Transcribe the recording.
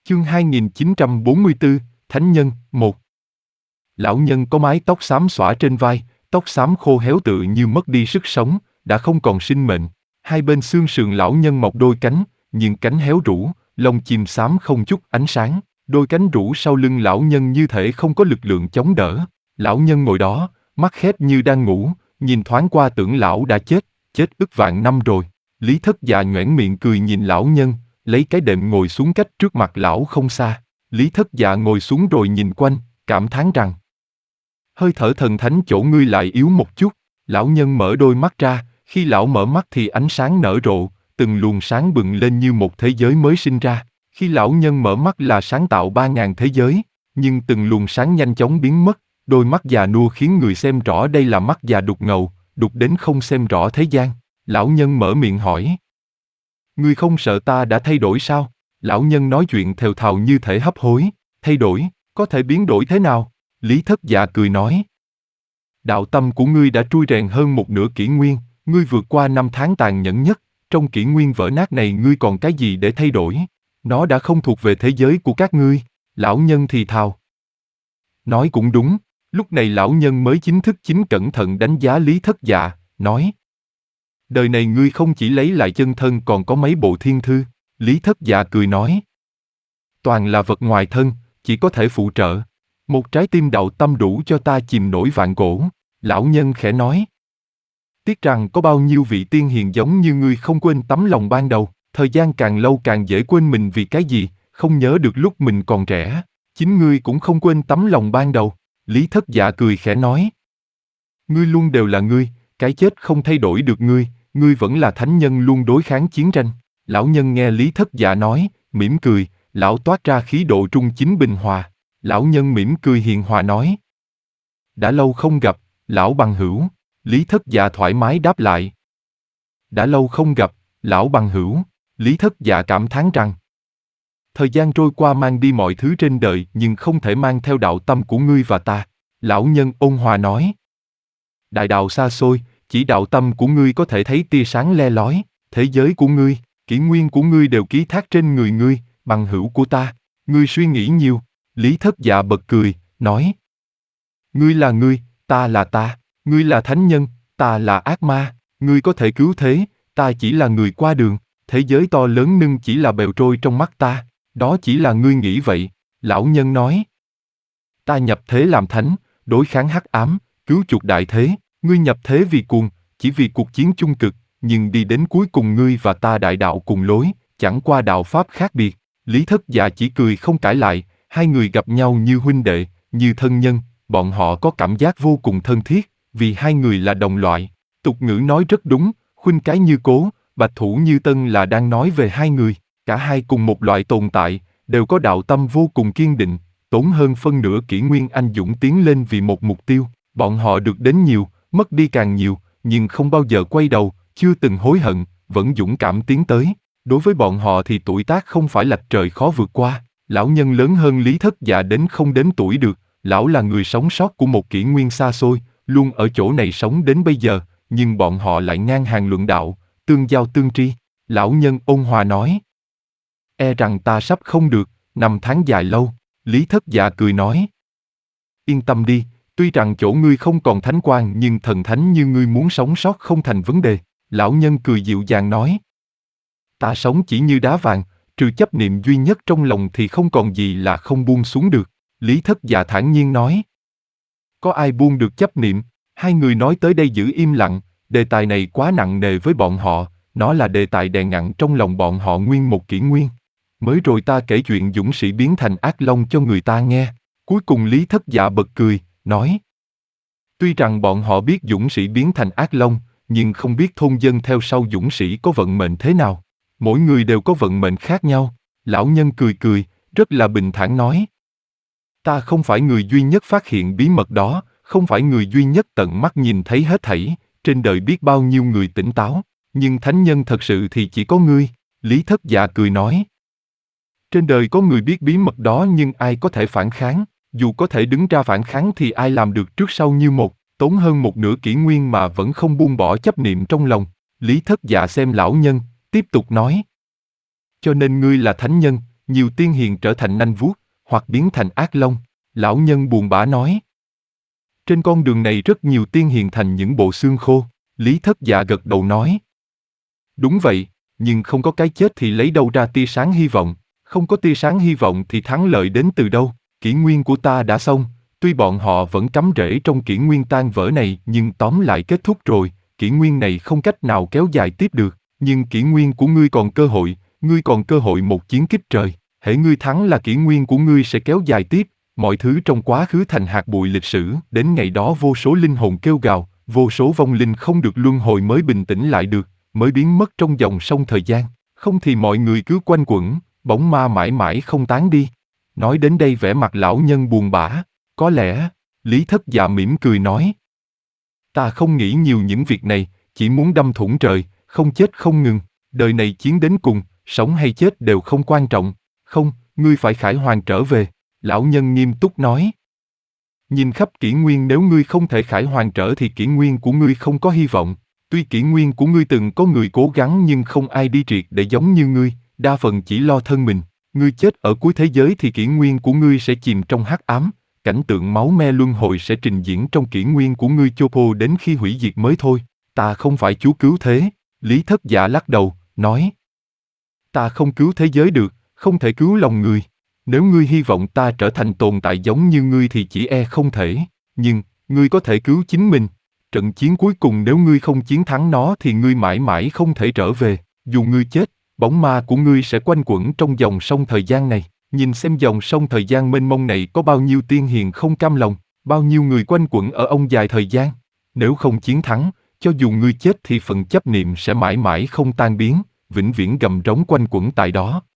Chương 2944, Thánh Nhân, 1. Lão nhân có mái tóc xám xõa trên vai, tóc xám khô héo tựa như mất đi sức sống, đã không còn sinh mệnh. Hai bên xương sườn lão nhân mọc đôi cánh, nhưng cánh héo rũ, lông chim xám không chút ánh sáng. Đôi cánh rũ sau lưng lão nhân như thể không có lực lượng chống đỡ. Lão nhân ngồi đó, mắt khép như đang ngủ, nhìn thoáng qua tưởng lão đã chết ức vạn năm rồi. Lý Thất Dạ nhoẻn miệng cười nhìn lão nhân, lấy cái đệm ngồi xuống cách trước mặt lão không xa. Lý Thất Dạ ngồi xuống rồi nhìn quanh, cảm thán rằng: hơi thở thần thánh chỗ ngươi lại yếu một chút. Lão nhân mở đôi mắt ra, khi lão mở mắt thì ánh sáng nở rộ, từng luồng sáng bừng lên như một thế giới mới sinh ra. Khi lão nhân mở mắt là sáng tạo 3.000 thế giới, nhưng từng luồng sáng nhanh chóng biến mất, đôi mắt già nua khiến người xem rõ đây là mắt già đục ngầu, đục đến không xem rõ thế gian. Lão nhân mở miệng hỏi: ngươi không sợ ta đã thay đổi sao? Lão nhân nói chuyện thều thào như thể hấp hối: thay đổi, có thể biến đổi thế nào? Lý Thất Dạ cười nói: đạo tâm của ngươi đã trui rèn hơn một nửa kỷ nguyên, ngươi vượt qua năm tháng tàn nhẫn nhất, trong kỷ nguyên vỡ nát này ngươi còn cái gì để thay đổi? Nó đã không thuộc về thế giới của các ngươi. Lão nhân thì thào. Nói cũng đúng. Lúc này lão nhân mới chính cẩn thận đánh giá Lý Thất Dạ, nói: đời này ngươi không chỉ lấy lại chân thân còn có mấy bộ thiên thư. Lý Thất Dạ cười nói: toàn là vật ngoài thân, chỉ có thể phụ trợ. Một trái tim đạo tâm đủ cho ta chìm nổi vạn cổ. Lão nhân khẽ nói: tiếc rằng có bao nhiêu vị tiên hiền giống như ngươi không quên tấm lòng ban đầu. Thời gian càng lâu càng dễ quên mình vì cái gì, không nhớ được lúc mình còn trẻ. Chính ngươi cũng không quên tấm lòng ban đầu. Lý Thất Dạ cười khẽ nói: ngươi luôn đều là ngươi, cái chết không thay đổi được ngươi vẫn là thánh nhân luôn đối kháng chiến tranh. Lão nhân nghe Lý Thất Dạ nói, mỉm cười, lão toát ra khí độ trung chính bình hòa. Lão nhân mỉm cười hiền hòa nói: đã lâu không gặp, lão bằng hữu. Lý Thất Dạ thoải mái đáp lại: đã lâu không gặp, lão bằng hữu. Lý Thất Dạ cảm thán rằng: thời gian trôi qua mang đi mọi thứ trên đời nhưng không thể mang theo đạo tâm của ngươi và ta. Lão nhân ôn hòa nói: đại đạo xa xôi, chỉ đạo tâm của ngươi có thể thấy tia sáng le lói. Thế giới của ngươi, kỷ nguyên của ngươi đều ký thác trên người ngươi, bằng hữu của ta. Ngươi suy nghĩ nhiều. Lý Thất Dạ bật cười, nói: ngươi là ngươi, ta là ta. Ngươi là thánh nhân, ta là ác ma. Ngươi có thể cứu thế, ta chỉ là người qua đường. Thế giới to lớn nhưng chỉ là bèo trôi trong mắt ta. Đó chỉ là ngươi nghĩ vậy. Lão nhân nói: ta nhập thế làm thánh, đối kháng hắc ám, cứu chuộc đại thế. Ngươi nhập thế vì cuồng, chỉ vì cuộc chiến chung cực, nhưng đi đến cuối cùng ngươi và ta đại đạo cùng lối, chẳng qua đạo pháp khác biệt. Lý Thất Dạ chỉ cười không cãi lại. Hai người gặp nhau như huynh đệ, như thân nhân, bọn họ có cảm giác vô cùng thân thiết, vì hai người là đồng loại. Tục ngữ nói rất đúng, khuynh cái như cố, bạch thủ như tân là đang nói về hai người. Cả hai cùng một loại tồn tại, đều có đạo tâm vô cùng kiên định, tốn hơn phân nửa kỷ nguyên anh dũng tiến lên vì một mục tiêu. Bọn họ được đến nhiều, mất đi càng nhiều, nhưng không bao giờ quay đầu, chưa từng hối hận, vẫn dũng cảm tiến tới. Đối với bọn họ thì tuổi tác không phải lạch trời khó vượt qua. Lão nhân lớn hơn Lý Thất Dạ đến không đếm tuổi được. Lão là người sống sót của một kỷ nguyên xa xôi, luôn ở chỗ này sống đến bây giờ, nhưng bọn họ lại ngang hàng luận đạo, tương giao tương tri. Lão nhân ôn hòa nói: e rằng ta sắp không được, năm tháng dài lâu. Lý Thất Dạ cười nói: yên tâm đi, tuy rằng chỗ ngươi không còn thánh quan nhưng thần thánh như ngươi muốn sống sót không thành vấn đề. Lão nhân cười dịu dàng nói: ta sống chỉ như đá vàng, trừ chấp niệm duy nhất trong lòng thì không còn gì là không buông xuống được. Lý Thất Dạ thản nhiên nói: có ai buông được chấp niệm? Hai người nói tới đây giữ im lặng, đề tài này quá nặng nề với bọn họ, nó là đề tài đè nặng trong lòng bọn họ nguyên một kỷ nguyên. Mới rồi ta kể chuyện dũng sĩ biến thành ác long cho người ta nghe. Cuối cùng Lý Thất Dạ bật cười, nói: tuy rằng bọn họ biết dũng sĩ biến thành ác long, nhưng không biết thôn dân theo sau dũng sĩ có vận mệnh thế nào. Mỗi người đều có vận mệnh khác nhau. Lão nhân cười cười, rất là bình thản nói: ta không phải người duy nhất phát hiện bí mật đó, không phải người duy nhất tận mắt nhìn thấy hết thảy, trên đời biết bao nhiêu người tỉnh táo, nhưng thánh nhân thật sự thì chỉ có ngươi. Lý Thất Dạ cười nói: trên đời có người biết bí mật đó nhưng ai có thể phản kháng, dù có thể đứng ra phản kháng thì ai làm được trước sau như một, tốn hơn một nửa kỷ nguyên mà vẫn không buông bỏ chấp niệm trong lòng. Lý Thất Dạ xem lão nhân, tiếp tục nói: cho nên ngươi là thánh nhân, nhiều tiên hiền trở thành nanh vuốt, hoặc biến thành ác long. Lão nhân buồn bã nói. Trên con đường này rất nhiều tiên hiền thành những bộ xương khô. Lý Thất Dạ gật đầu nói. Đúng vậy, nhưng không có cái chết thì lấy đâu ra tia sáng hy vọng, không có tia sáng hy vọng thì thắng lợi đến từ đâu. Kỷ nguyên của ta đã xong, tuy bọn họ vẫn cắm rễ trong kỷ nguyên tan vỡ này nhưng tóm lại kết thúc rồi, kỷ nguyên này không cách nào kéo dài tiếp được, nhưng kỷ nguyên của ngươi còn cơ hội, ngươi còn cơ hội một chiến kích trời, hễ ngươi thắng là kỷ nguyên của ngươi sẽ kéo dài tiếp, mọi thứ trong quá khứ thành hạt bụi lịch sử, đến ngày đó vô số linh hồn kêu gào, vô số vong linh không được luân hồi mới bình tĩnh lại được, mới biến mất trong dòng sông thời gian, không thì mọi người cứ quanh quẩn, bóng ma mãi mãi không tán đi. Nói đến đây vẻ mặt lão nhân buồn bã, có lẽ, Lý Thất Dạ mỉm cười nói. Ta không nghĩ nhiều những việc này, chỉ muốn đâm thủng trời, không chết không ngừng, đời này chiến đến cùng, sống hay chết đều không quan trọng, không, ngươi phải khải hoàn trở về, lão nhân nghiêm túc nói. Nhìn khắp kỷ nguyên nếu ngươi không thể khải hoàn trở thì kỷ nguyên của ngươi không có hy vọng, tuy kỷ nguyên của ngươi từng có người cố gắng nhưng không ai đi triệt để giống như ngươi, đa phần chỉ lo thân mình. Ngươi chết ở cuối thế giới thì kỷ nguyên của ngươi sẽ chìm trong hắc ám, cảnh tượng máu me luân hồi sẽ trình diễn trong kỷ nguyên của ngươi Chopo đến khi hủy diệt mới thôi. Ta không phải Chúa cứu thế, Lý Thất Dạ lắc đầu, nói. Ta không cứu thế giới được, không thể cứu lòng người. Nếu ngươi hy vọng ta trở thành tồn tại giống như ngươi thì chỉ e không thể, nhưng, ngươi có thể cứu chính mình. Trận chiến cuối cùng nếu ngươi không chiến thắng nó thì ngươi mãi mãi không thể trở về, dù ngươi chết. Bóng ma của ngươi sẽ quanh quẩn trong dòng sông thời gian này, nhìn xem dòng sông thời gian mênh mông này có bao nhiêu tiên hiền không cam lòng, bao nhiêu người quanh quẩn ở ông dài thời gian. Nếu không chiến thắng, cho dù ngươi chết thì phần chấp niệm sẽ mãi mãi không tan biến, vĩnh viễn gầm rống quanh quẩn tại đó.